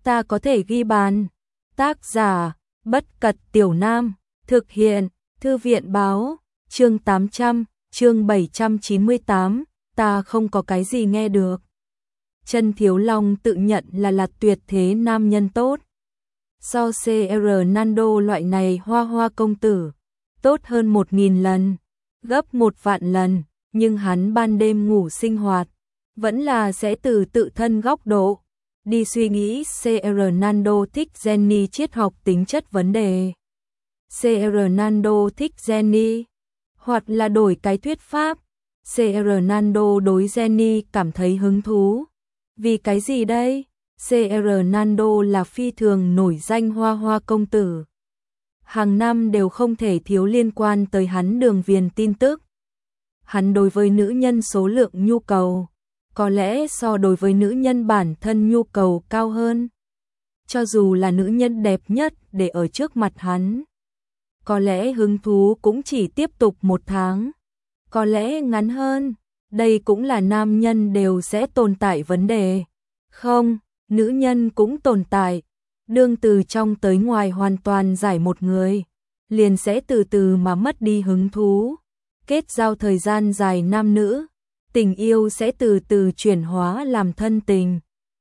ta có thể ghi bàn. Tác giả, Bất Cật Tiểu Nam, thực hiện, Thư viện báo, chương 800, chương 798, ta không có cái gì nghe được. Chân Thiếu Long tự nhận là tuyệt thế nam nhân tốt. So CR Nando loại này hoa hoa công tử, tốt hơn 1000 lần, gấp 1 vạn lần, nhưng hắn ban đêm ngủ sinh hoạt, vẫn là sẽ từ tự thân góc độ đi suy nghĩ. CR Nando thích Jenny triết học tính chất vấn đề. CR Nando thích Jenny, hoặc là đổi cái thuyết pháp, CR Nando đối Jenny cảm thấy hứng thú. Vì cái gì đây? CR Nando là phi thường nổi danh hoa hoa công tử. Hàng năm đều không thể thiếu liên quan tới hắn đường viền tin tức. Hắn đối với nữ nhân số lượng nhu cầu, có lẽ so đối với nữ nhân bản thân nhu cầu cao hơn. Cho dù là nữ nhân đẹp nhất để ở trước mặt hắn, có lẽ hứng thú cũng chỉ tiếp tục 1 tháng, có lẽ ngắn hơn. Đây cũng là nam nhân đều sẽ tồn tại vấn đề. Không, nữ nhân cũng tồn tại. Đương từ trong tới ngoài hoàn toàn giải một người, liền sẽ từ từ mà mất đi hứng thú. Kết giao thời gian dài nam nữ, tình yêu sẽ từ từ chuyển hóa làm thân tình.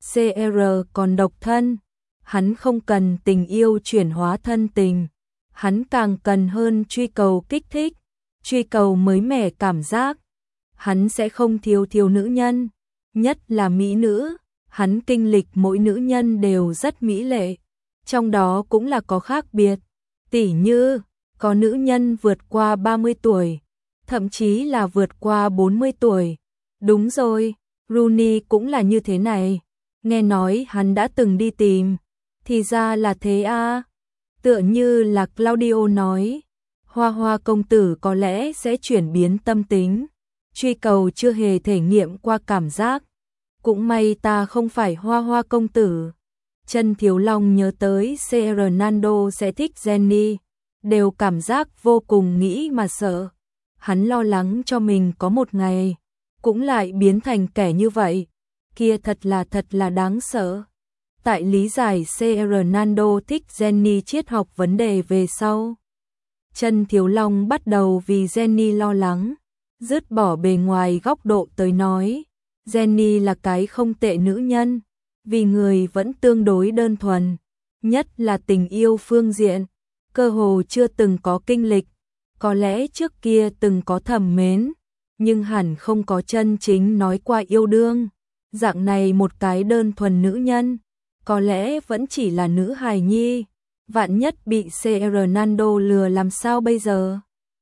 CR còn độc thân, hắn không cần tình yêu chuyển hóa thân tình, hắn càng cần hơn truy cầu kích thích, truy cầu mới mẻ cảm giác. Hắn sẽ không thiếu nữ nhân, nhất là mỹ nữ. Hắn kinh lịch mỗi nữ nhân đều rất mỹ lệ, trong đó cũng là có khác biệt. Tỉ như, có nữ nhân vượt qua 30 tuổi, thậm chí là vượt qua 40 tuổi. Đúng rồi, Rooney cũng là như thế này. Nghe nói hắn đã từng đi tìm, thì ra là thế à. Tựa như là Claudio nói, hoa hoa công tử có lẽ sẽ chuyển biến tâm tính, truy cầu chưa hề thể nghiệm qua cảm giác. Cũng may ta không phải hoa hoa công tử. Chân Thiếu Long nhớ tới CR Nando sẽ thích Jenny, đều cảm giác vô cùng nghĩ mà sợ. Hắn lo lắng cho mình có một ngày cũng lại biến thành kẻ như vậy, kia thật là đáng sợ. Tại lý giải CR Nando thích Jenny triết học vấn đề về sau, Chân Thiếu Long bắt đầu vì Jenny lo lắng, dứt bỏ bề ngoài góc độ tới nói. Jenny là cái không tệ nữ nhân, vì người vẫn tương đối đơn thuần, nhất là tình yêu phương diện, cơ hồ chưa từng có kinh lịch, có lẽ trước kia từng có thầm mến, nhưng hẳn không có chân chính nói qua yêu đương. Dạng này một cái đơn thuần nữ nhân, có lẽ vẫn chỉ là nữ hài nhi, vạn nhất bị CR Nando lừa làm sao bây giờ?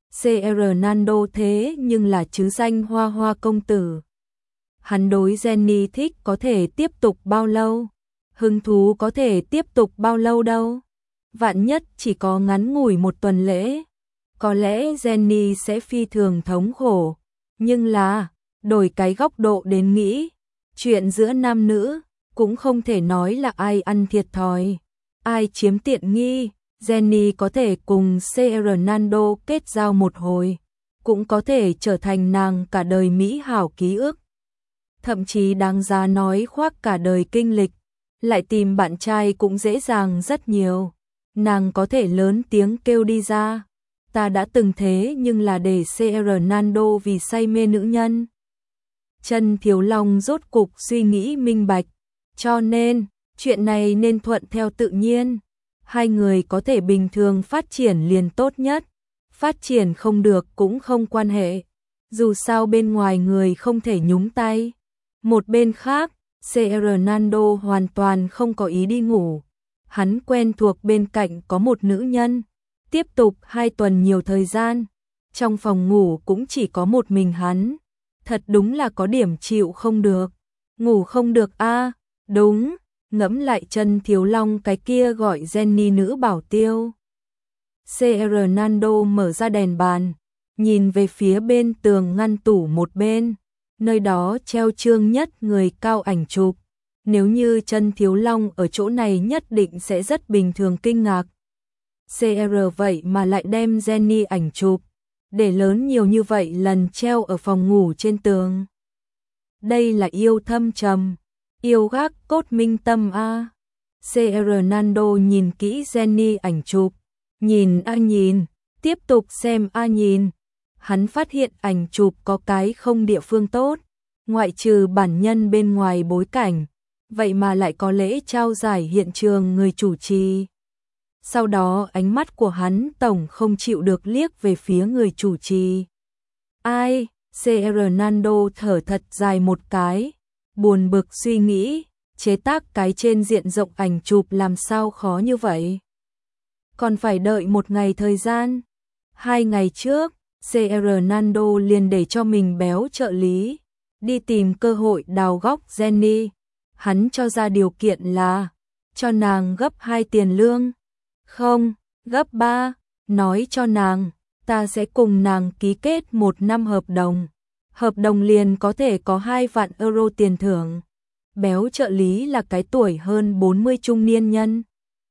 CR Nando thế nhưng là chứ danh hoa hoa công tử. Hắn đối Jenny thích có thể tiếp tục bao lâu? Hứng thú có thể tiếp tục bao lâu đâu? Vạn nhất chỉ có ngắn ngủi 1 tuần lễ. Có lẽ Jenny sẽ phi thường thống khổ. Nhưng là, đổi cái góc độ đến nghĩ, chuyện giữa nam nữ, cũng không thể nói là ai ăn thiệt thòi, ai chiếm tiện nghi. Jenny có thể cùng CR Nando kết giao một hồi, cũng có thể trở thành nàng cả đời mỹ hảo ký ức. Thậm chí đáng giá nói khoác cả đời kinh lịch, lại tìm bạn trai cũng dễ dàng rất nhiều. Nàng có thể lớn tiếng kêu đi ra, ta đã từng thế nhưng là để CR Nando vì say mê nữ nhân. Chân Thiếu Long rốt cục suy nghĩ minh bạch, cho nên, chuyện này nên thuận theo tự nhiên. Hai người có thể bình thường phát triển liền tốt nhất, phát triển không được cũng không quan hệ. Dù sao bên ngoài người không thể nhúng tay. Một bên khác, CR Nando hoàn toàn không có ý đi ngủ. Hắn quen thuộc bên cạnh có một nữ nhân. Tiếp tục 2 tuần nhiều thời gian. Trong phòng ngủ cũng chỉ có một mình hắn. Thật đúng là có điểm chịu không được. Ngủ không được a? Đúng, ngẫm lại Chân Thiếu Long cái kia gọi Jenny nữ bảo tiêu. CR Nando mở ra đèn bàn, nhìn về phía bên tường ngăn tủ một bên. Nơi đó treo Trương Nhất người cao ảnh chụp. Nếu như Chân Thiếu Long ở chỗ này nhất định sẽ rất bình thường kinh ngạc. CR vậy mà lại đem Jenny ảnh chụp, để lớn nhiều như vậy lần treo ở phòng ngủ trên tường. Đây là yêu thâm trầm, yêu gác cốt minh tâm a. CR Nando nhìn kỹ Jenny ảnh chụp, nhìn a nhìn, tiếp tục xem a nhìn. Hắn phát hiện ảnh chụp có cái không địa phương tốt, ngoại trừ bản nhân bên ngoài bối cảnh, vậy mà lại có lễ trao giải hiện trường người chủ trì. Sau đó ánh mắt của hắn tổng không chịu được liếc về phía người chủ trì. Ai? CR Nando thở thật dài một cái, buồn bực suy nghĩ, chế tác cái trên diện rộng ảnh chụp làm sao khó như vậy? Còn phải đợi một ngày thời gian. 2 ngày trước, CR Nando liền để cho mình béo trợ lý, đi tìm cơ hội đào góc Jenny. Hắn cho ra điều kiện là, cho nàng gấp 2 tiền lương. Không, gấp 3, nói cho nàng, ta sẽ cùng nàng ký kết 1 năm hợp đồng. Hợp đồng liền có thể có 2 vạn euro tiền thưởng. Béo trợ lý là cái tuổi hơn 40 trung niên nhân.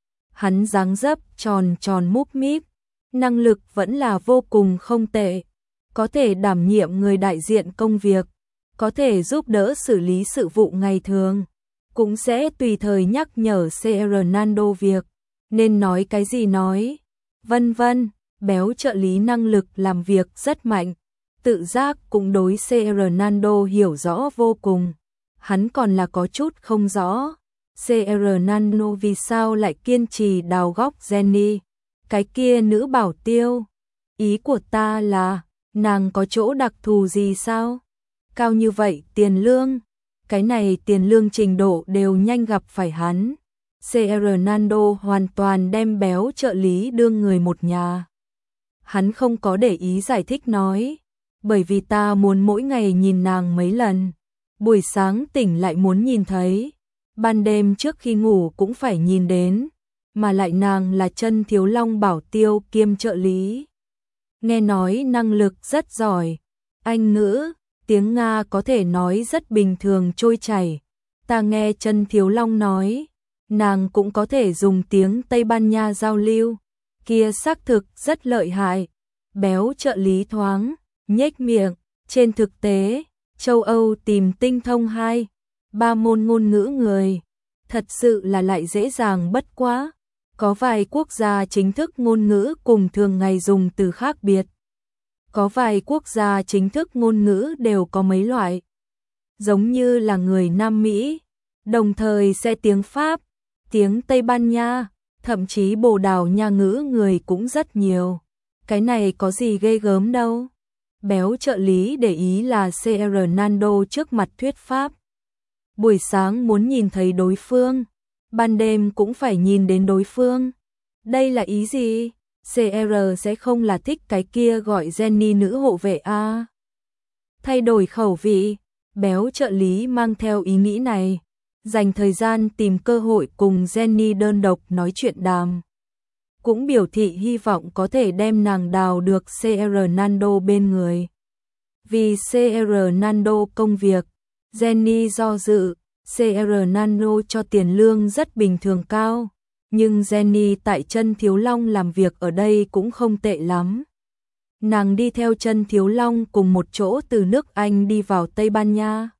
Hắn dáng dấp tròn tròn múp míp, năng lực vẫn là vô cùng không tệ. Có thể đảm nhiệm người đại diện công việc, có thể giúp đỡ xử lý sự vụ ngày thường, cũng sẽ tùy thời nhắc nhở CR Nando việc nên nói cái gì nói, vân vân. Béo trợ lý năng lực làm việc rất mạnh, tự giác cũng đối CR Nando hiểu rõ vô cùng. Hắn còn là có chút không rõ, CR Nando vì sao lại kiên trì đào góc Jenny, cái kia nữ bảo tiêu. Ý của ta là, nàng có chỗ đặc thù gì sao? Cao như vậy tiền lương, cái này tiền lương trình độ đều nhanh gặp phải hắn. CR Nando hoàn toàn đem béo trợ lý đương người một nhà. Hắn không có để ý giải thích nói, bởi vì ta muốn mỗi ngày nhìn nàng mấy lần, buổi sáng tỉnh lại muốn nhìn thấy, ban đêm trước khi ngủ cũng phải nhìn đến, mà lại nàng là Chân Thiếu Long bảo tiêu kiêm trợ lý. Nghe nói năng lực rất giỏi, Anh ngữ, tiếng Nga có thể nói rất bình thường trôi chảy. Ta nghe Chân Thiếu Long nói, nàng cũng có thể dùng tiếng Tây Ban Nha giao lưu, kia xác thực rất lợi hại. Béo trợ lý thoáng nhếch miệng, trên thực tế, châu Âu tìm tinh thông 2-3 môn ngôn ngữ người, thật sự là lại dễ dàng bất quá. Có vài quốc gia chính thức ngôn ngữ cùng thường ngày dùng từ khác biệt. Có vài quốc gia chính thức ngôn ngữ đều có mấy loại. Giống như là người Nam Mỹ, đồng thời sẽ tiếng Pháp, tiếng Tây Ban Nha, thậm chí Bồ Đào Nha ngữ người cũng rất nhiều. Cái này có gì ghê gớm đâu. Béo trợ lý để ý là CR Nando trước mặt thuyết pháp. Buổi sáng muốn nhìn thấy đối phương, ban đêm cũng phải nhìn đến đối phương. Đây là ý gì? CR sẽ không là thích cái kia gọi Jenny nữ hộ vệ à? Thay đổi khẩu vị, béo trợ lý mang theo ý nghĩ này, dành thời gian tìm cơ hội cùng Jenny đơn độc nói chuyện đàm. Cũng biểu thị hy vọng có thể đem nàng đào được CR Nando bên người. Vì CR Nando công việc, Jenny do dự, CR Nando cho tiền lương rất bình thường cao, nhưng Jenny tại Chân Thiếu Long làm việc ở đây cũng không tệ lắm. Nàng đi theo Chân Thiếu Long cùng một chỗ từ nước Anh đi vào Tây Ban Nha.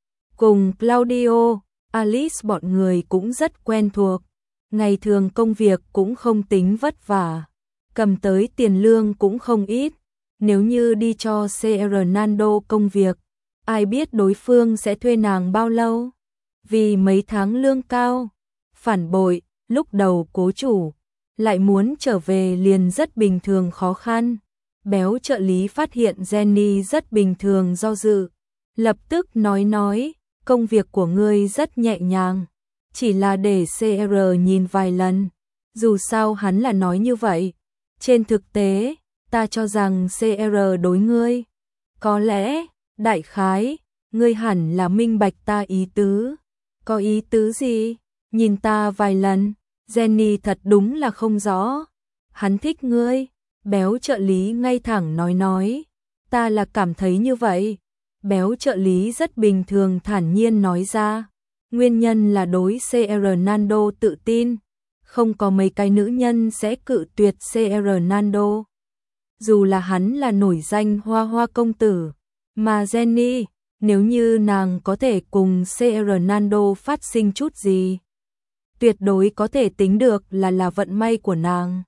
Cùng Claudio, Alice bọn người cũng rất quen thuộc. Ngày thường công việc cũng không tính vất vả, cầm tới tiền lương cũng không ít. Nếu như đi cho CR Nando công việc, ai biết đối phương sẽ thuê nàng bao lâu? Vì mấy tháng lương cao, phản bội, lúc đầu cố chủ, lại muốn trở về liền rất bình thường khó khăn. Béo trợ lý phát hiện Jenny rất bình thường do dự, lập tức nói, công việc của ngươi rất nhẹ nhàng. Chỉ là để CR nhìn vài lần, dù sao hắn là nói như vậy. Trên thực tế, ta cho rằng CR đối ngươi. Có lẽ, đại khái, ngươi hẳn là minh bạch ta ý tứ. Có ý tứ gì? Nhìn ta vài lần, Jenny thật đúng là không rõ. Hắn thích ngươi, béo trợ lý ngay thẳng nói. Ta là cảm thấy như vậy. Béo trợ lý rất bình thường thản nhiên nói ra. Nguyên nhân là đối CR Nando tự tin, không có mấy cái nữ nhân sẽ cự tuyệt CR Nando. Dù là hắn là nổi danh hoa hoa công tử, mà Jenny, nếu như nàng có thể cùng CR Nando phát sinh chút gì, tuyệt đối có thể tính được là vận may của nàng.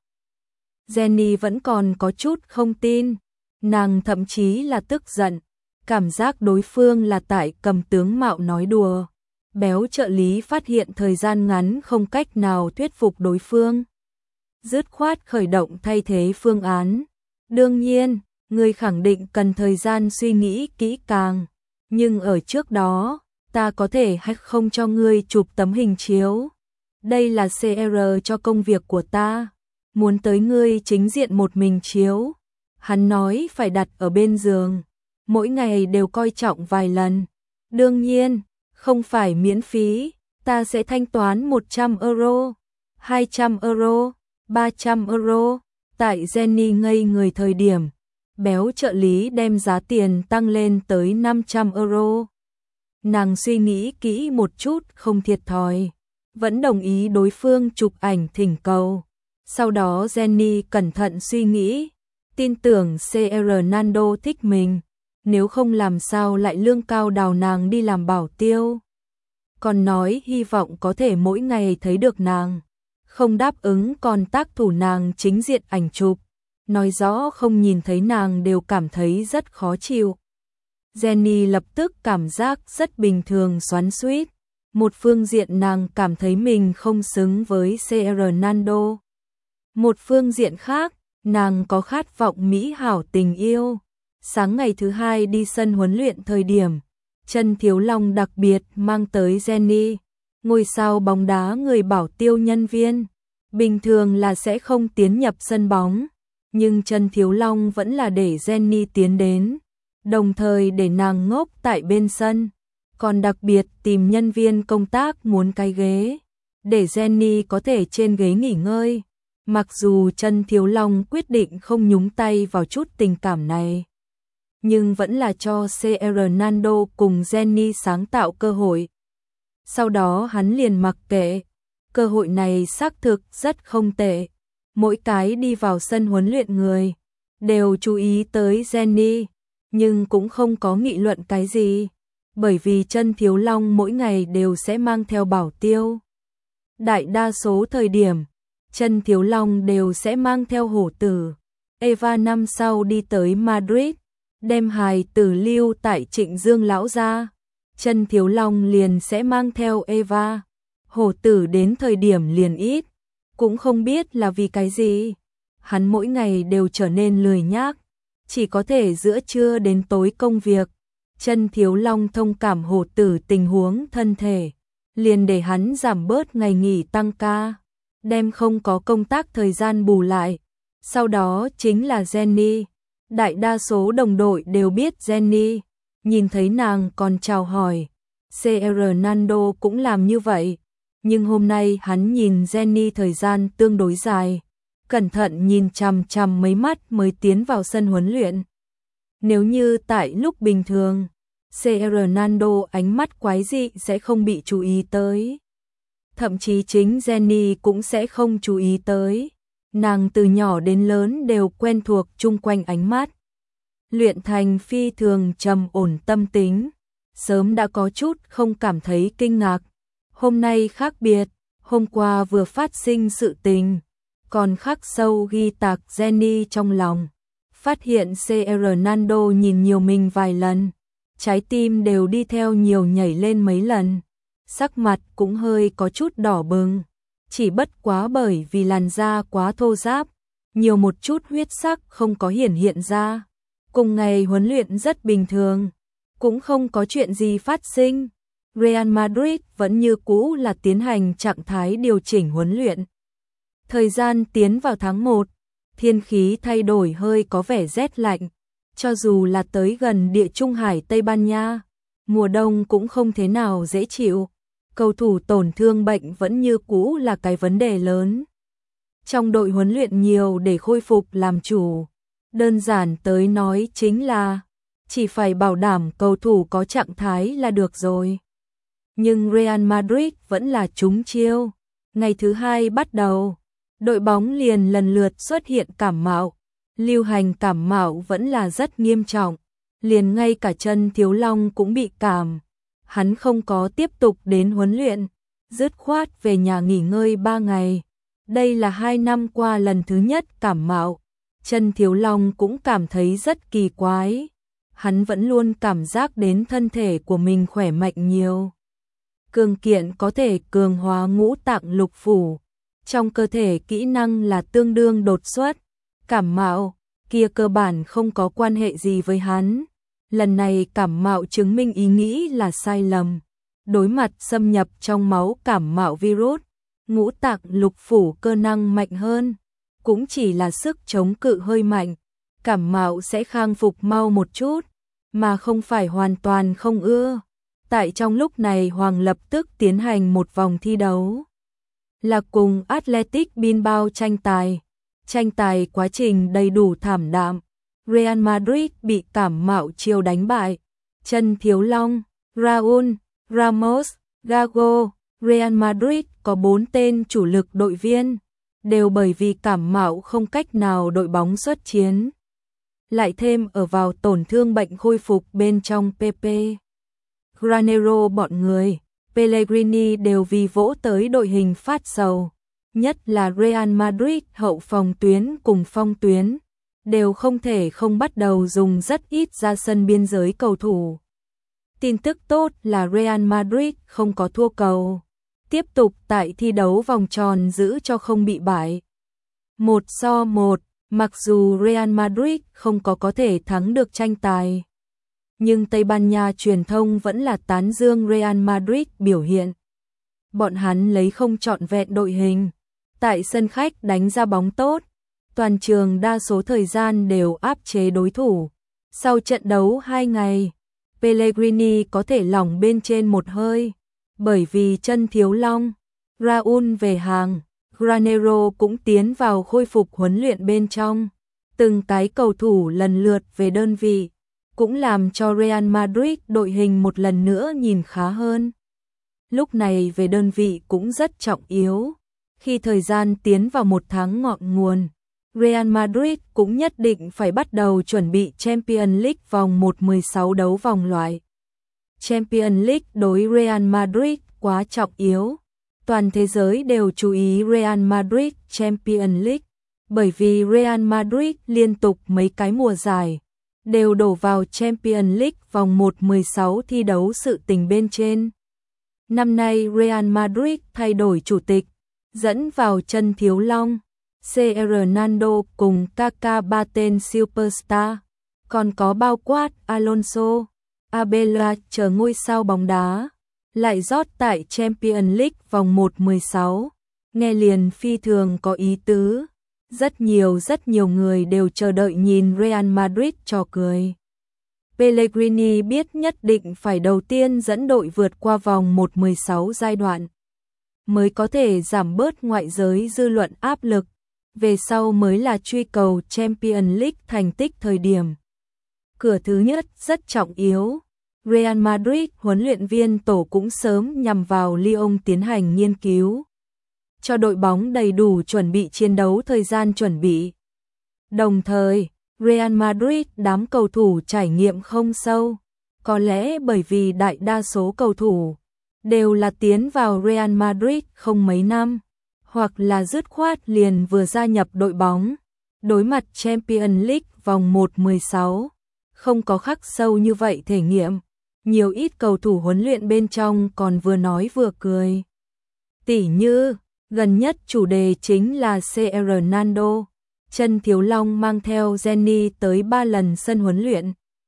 Jenny vẫn còn có chút không tin, nàng thậm chí là tức giận, cảm giác đối phương là tại cầm tướng mạo nói đùa. Béo trợ lý phát hiện thời gian ngắn không cách nào thuyết phục đối phương, dứt khoát khởi động thay thế phương án. Đương nhiên, ngươi khẳng định cần thời gian suy nghĩ kỹ càng, nhưng ở trước đó, ta có thể hay không cho ngươi chụp tấm hình chiếu. Đây là CR cho công việc của ta, muốn tới ngươi chính diện một mình chiếu. Hắn nói phải đặt ở bên giường, mỗi ngày đều coi trọng vài lần. Đương nhiên, không phải miễn phí, ta sẽ thanh toán 100 euro, 200 euro, 300 euro. Tại Jenny ngây người thời điểm, béo trợ lý đem giá tiền tăng lên tới 500 euro. Nàng suy nghĩ kỹ một chút không thiệt thòi, vẫn đồng ý đối phương chụp ảnh thỉnh cầu. Sau đó Jenny cẩn thận suy nghĩ, tin tưởng CR Nando thích mình, nếu không làm sao lại lương cao đào nàng đi làm bảo tiêu. Còn nói hy vọng có thể mỗi ngày thấy được nàng, không đáp ứng còn tác thủ nàng chính diện ảnh chụp, nói rõ không nhìn thấy nàng đều cảm thấy rất khó chịu. Jenny lập tức cảm giác rất bình thường xoắn xuýt, một phương diện nàng cảm thấy mình không xứng với CR Nando. Một phương diện khác, nàng có khát vọng mỹ hảo tình yêu. Sáng ngày thứ hai đi sân huấn luyện thời điểm, Trần Thiếu Long đặc biệt mang tới Jenny, ngôi sao bóng đá người bảo tiêu nhân viên. Bình thường là sẽ không tiến nhập sân bóng, nhưng Trần Thiếu Long vẫn là để Jenny tiến đến, đồng thời để nàng ngốc tại bên sân, còn đặc biệt tìm nhân viên công tác muốn cái ghế, để Jenny có thể trên ghế nghỉ ngơi. Mặc dù Trần Thiếu Long quyết định không nhúng tay vào chút tình cảm này, nhưng vẫn là cho CR Nando cùng Jenny sáng tạo cơ hội. Sau đó hắn liền mặc kệ, cơ hội này xác thực rất không tệ. Mỗi cái đi vào sân huấn luyện người đều chú ý tới Jenny, nhưng cũng không có nghị luận cái gì, bởi vì Trần Thiếu Long mỗi ngày đều sẽ mang theo bảo tiêu. Đại đa số thời điểm, Trần Thiếu Long đều sẽ mang theo hổ tử. Eva năm sau đi tới Madrid, đem hài tử lưu tại Trịnh Dương lão gia, Trần Thiếu Long liền sẽ mang theo Eva. Hổ tử đến thời điểm liền ít, cũng không biết là vì cái gì, hắn mỗi ngày đều trở nên lười nhác, chỉ có thể giữa trưa đến tối công việc. Trần Thiếu Long thông cảm hổ tử tình huống thân thể, liền để hắn giảm bớt ngày nghỉ tăng ca, đem không có công tác thời gian bù lại. Sau đó chính là Jenny, đại đa số đồng đội đều biết Jenny, nhìn thấy nàng còn chào hỏi. CR Nando cũng làm như vậy, nhưng hôm nay hắn nhìn Jenny thời gian tương đối dài, cẩn thận nhìn chằm chằm mấy mắt mới tiến vào sân huấn luyện. Nếu như tại lúc bình thường, CR Nando ánh mắt quái dị sẽ không bị chú ý tới. Thậm chí chính Jenny cũng sẽ không chú ý tới. Nàng từ nhỏ đến lớn đều quen thuộc chung quanh ánh mắt. Luyện thành phi thường trầm ổn tâm tính, sớm đã có chút không cảm thấy kinh ngạc. Hôm nay khác biệt, hôm qua vừa phát sinh sự tình, còn khắc sâu ghi tạc Jenny trong lòng. Phát hiện CR Nando nhìn nhiều mình vài lần, trái tim đều đi theo nhiều nhảy lên mấy lần, sắc mặt cũng hơi có chút đỏ bừng, chỉ bất quá bởi vì làn da quá thô ráp, nhiều một chút huyết sắc không có hiện ra. Cùng ngày huấn luyện rất bình thường, cũng không có chuyện gì phát sinh. Real Madrid vẫn như cũ là tiến hành trạng thái điều chỉnh huấn luyện. Thời gian tiến vào tháng 1, thiên khí thay đổi hơi có vẻ rét lạnh, cho dù là tới gần địa Trung Hải Tây Ban Nha, mùa đông cũng không thế nào dễ chịu. Cầu thủ tổn thương bệnh vẫn như cũ là cái vấn đề lớn. Trong đội huấn luyện nhiều để khôi phục làm chủ, đơn giản tới nói chính là chỉ phải bảo đảm cầu thủ có trạng thái là được rồi. Nhưng Real Madrid vẫn là trúng chiêu. Ngày thứ hai bắt đầu, đội bóng liền lần lượt xuất hiện cảm mạo. Lưu hành cảm mạo vẫn là rất nghiêm trọng, liền ngay cả Trần Thiếu Long cũng bị cảm. Hắn không có tiếp tục đến huấn luyện. dứt khoát về nhà nghỉ ngơi 3 ngày. Đây là 2 năm qua lần thứ nhất cảm mạo. Trần Thiếu Long cũng cảm thấy rất kỳ quái. Hắn vẫn luôn cảm giác đến thân thể của mình khỏe mạnh nhiều. Cường kiện có thể cường hóa ngũ tạng lục phủ. Trong cơ thể kỹ năng là tương đương đột xuất. Cảm mạo kia cơ bản không có quan hệ gì với hắn. Lần này cảm mạo chứng minh ý nghĩ là sai lầm. Đối mặt xâm nhập trong máu cảm mạo virus, ngũ tạng lục phủ cơ năng mạnh hơn, cũng chỉ là sức chống cự hơi mạnh, cảm mạo sẽ khang phục mau một chút, mà không phải hoàn toàn không ưa. Tại trong lúc này Hoàng lập tức tiến hành một vòng thi đấu, là cùng Athletic Bilbao tranh tài. Tranh tài quá trình đầy đủ thảm đạm, Real Madrid bị cảm mạo chiêu đánh bại. Trần Thiếu Long, Raúl, Ramos, Gago. Real Madrid có 4 tên chủ lực đội viên, đều bởi vì cảm mạo không cách nào đội bóng xuất chiến. Lại thêm ở vào tổn thương bệnh khôi phục bên trong PP. Granero bọn người, Pellegrini đều vì vỗ tới đội hình phát sầu. Nhất là Real Madrid hậu phòng tuyến cùng phong tuyến, đều không thể không bắt đầu dùng rất ít ra sân biên giới cầu thủ. Tin tức tốt là Real Madrid không có thua cầu. Tiếp tục tại thi đấu vòng tròn giữ cho không bị bại. 1-1, mặc dù Real Madrid không có thể thắng được tranh tài, nhưng Tây Ban Nha truyền thông vẫn là tán dương Real Madrid biểu hiện. Bọn hắn lấy không trọn vẹn đội hình, tại sân khách đánh ra bóng tốt, toàn trường đa số thời gian đều áp chế đối thủ. Sau trận đấu 2 ngày, Pellegrini có thể lỏng bên trên một hơi, bởi vì Trần Thiếu Long, Raúl về hàng, Granero cũng tiến vào khôi phục huấn luyện bên trong. Từng cái cầu thủ lần lượt về đơn vị, cũng làm cho Real Madrid đội hình một lần nữa nhìn khá hơn. Lúc này về đơn vị cũng rất trọng yếu. Khi thời gian tiến vào một tháng ngọn nguồn, Real Madrid cũng nhất định phải bắt đầu chuẩn bị Champions League vòng 1/16 đấu vòng loại. Champions League đối Real Madrid quá trọng yếu. Toàn thế giới đều chú ý Real Madrid Champions League, bởi vì Real Madrid liên tục mấy cái mùa giải đều đổ vào Champions League vòng 1/16 thi đấu sự tình bên trên. Năm nay Real Madrid thay đổi chủ tịch, dẫn vào Trần Thiếu Long, CR Ronaldo cùng Kaká, 3 tên superstar, còn có bao quát Alonso, Abela chờ ngôi sao bóng đá, lại rót tại Champions League vòng 1/16, nghe liền phi thường có ý tứ. Rất nhiều người đều chờ đợi nhìn Real Madrid trò cười. Pellegrini biết nhất định phải đầu tiên dẫn đội vượt qua vòng 1/16 giai đoạn, mới có thể giảm bớt ngoại giới dư luận áp lực, về sau mới là truy cầu Champions League thành tích thời điểm. Cửa thứ nhất rất trọng yếu. Real Madrid huấn luyện viên tổ cũng sớm nhằm vào Lyon tiến hành nghiên cứu, cho đội bóng đầy đủ chuẩn bị chiến đấu thời gian chuẩn bị. Đồng thời, Real Madrid đám cầu thủ trải nghiệm không sâu, có lẽ bởi vì đại đa số cầu thủ đều là tiến vào Real Madrid không mấy năm, hoặc là dứt khoát liền vừa gia nhập đội bóng. Đối mặt Champions League vòng 1/16, không có khắc sâu như vậy thể nghiệm. Nhiều ít cầu thủ huấn luyện bên trong còn vừa nói vừa cười. Tỉ như, gần nhất chủ đề chính là CR Ronaldo. Trần Thiếu Long mang theo Jenny tới 3 lần sân huấn luyện.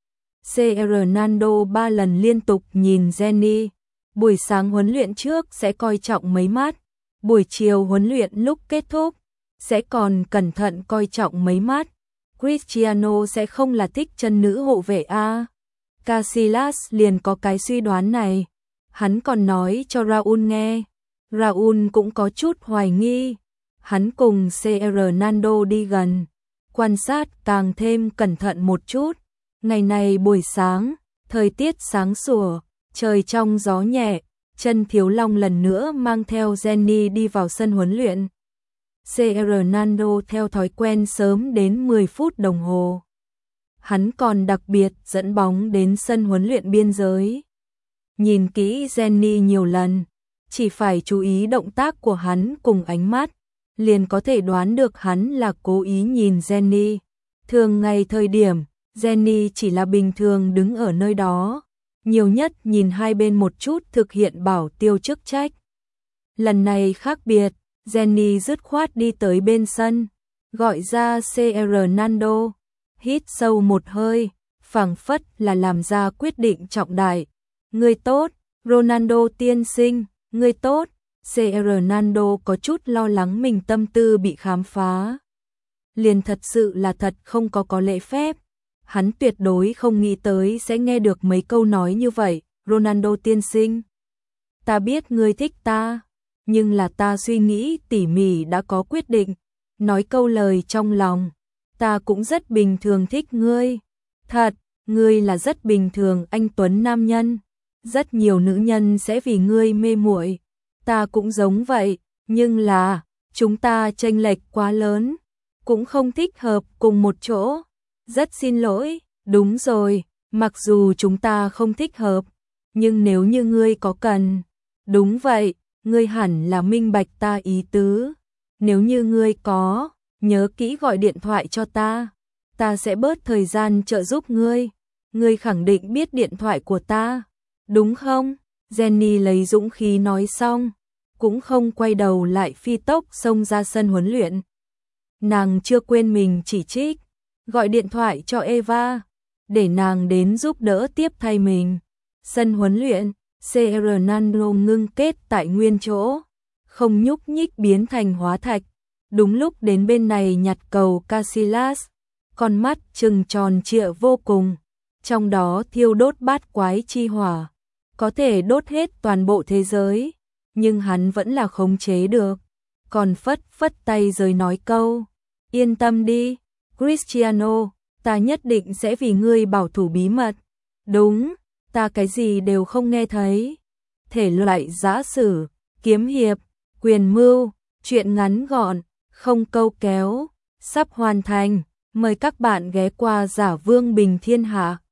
CR Ronaldo 3 lần liên tục nhìn Jenny. Buổi sáng huấn luyện trước sẽ coi trọng mấy mát, buổi chiều huấn luyện lúc kết thúc sẽ còn cẩn thận coi trọng mấy mát. Cristiano sẽ không là thích chân nữ hộ vệ a. Casillas liền có cái suy đoán này. Hắn còn nói cho Raúl nghe. Raúl cũng có chút hoài nghi. Hắn cùng CR Ronaldo đi gần, quan sát càng thêm cẩn thận một chút. Ngày này buổi sáng, thời tiết sáng sủa, trời trong gió nhẹ, Trần Thiếu Long lần nữa mang theo Jenny đi vào sân huấn luyện. CR Ronaldo theo thói quen sớm đến 10 phút đồng hồ. Hắn còn đặc biệt dẫn bóng đến sân huấn luyện biên giới. Nhìn kỹ Jenny nhiều lần, chỉ phải chú ý động tác của hắn cùng ánh mắt, liền có thể đoán được hắn là cố ý nhìn Jenny. Thường ngày thời điểm, Jenny chỉ là bình thường đứng ở nơi đó, nhiều nhất nhìn hai bên một chút thực hiện bảo tiêu chức trách. Lần này khác biệt, Jenny dứt khoát đi tới bên sân, gọi ra CR Nando, hít sâu một hơi, phảng phất là làm ra quyết định trọng đại. Người tốt, Ronaldo tiên sinh, người tốt. CR Nando có chút lo lắng mình tâm tư bị khám phá. Liền thật sự là thật không có lễ phép. Hắn tuyệt đối không nghĩ tới sẽ nghe được mấy câu nói như vậy. Ronaldo tiên sinh, ta biết ngươi thích ta, nhưng là ta suy nghĩ tỉ mỉ đã có quyết định. Nói câu lời trong lòng, ta cũng rất bình thường thích ngươi. Thật, ngươi là rất bình thường anh tuấn nam nhân. Rất nhiều nữ nhân sẽ vì ngươi mê muội. Ta cũng giống vậy, nhưng là, chúng ta chênh lệch quá lớn, cũng không thích hợp cùng một chỗ. Rất xin lỗi, đúng rồi, mặc dù chúng ta không thích hợp, nhưng nếu như ngươi có cần, đúng vậy, ngươi hẳn là minh bạch ta ý tứ. Nếu như ngươi có, nhớ kỹ gọi điện thoại cho ta sẽ bớt thời gian trợ giúp ngươi. Ngươi khẳng định biết điện thoại của ta, đúng không? Jenny lấy dũng khí nói xong, cũng không quay đầu lại phi tốc xông ra sân huấn luyện. Nàng chưa quên mình chỉ trích, gọi điện thoại cho Eva, để nàng đến giúp đỡ tiếp thay mình. Sân huấn luyện, CR Nando ngưng kết tại nguyên chỗ, không nhúc nhích biến thành hóa thạch. Đúng lúc đến bên này nhặt cầu Casillas, con mắt trừng tròn trịa vô cùng, trong đó thiêu đốt bát quái chi hỏa, có thể đốt hết toàn bộ thế giới, nhưng hắn vẫn là khống chế được, còn phất tay rồi nói câu, yên tâm đi, Cristiano, ta nhất định sẽ vì ngươi bảo thủ bí mật. Đúng, ta cái gì đều không nghe thấy. Thể loại giã sử, kiếm hiệp, quyền mưu, truyện ngắn gọn, không câu kéo, sắp hoàn thành. Mời các bạn ghé qua Giả Vương Bình Thiên Hạ.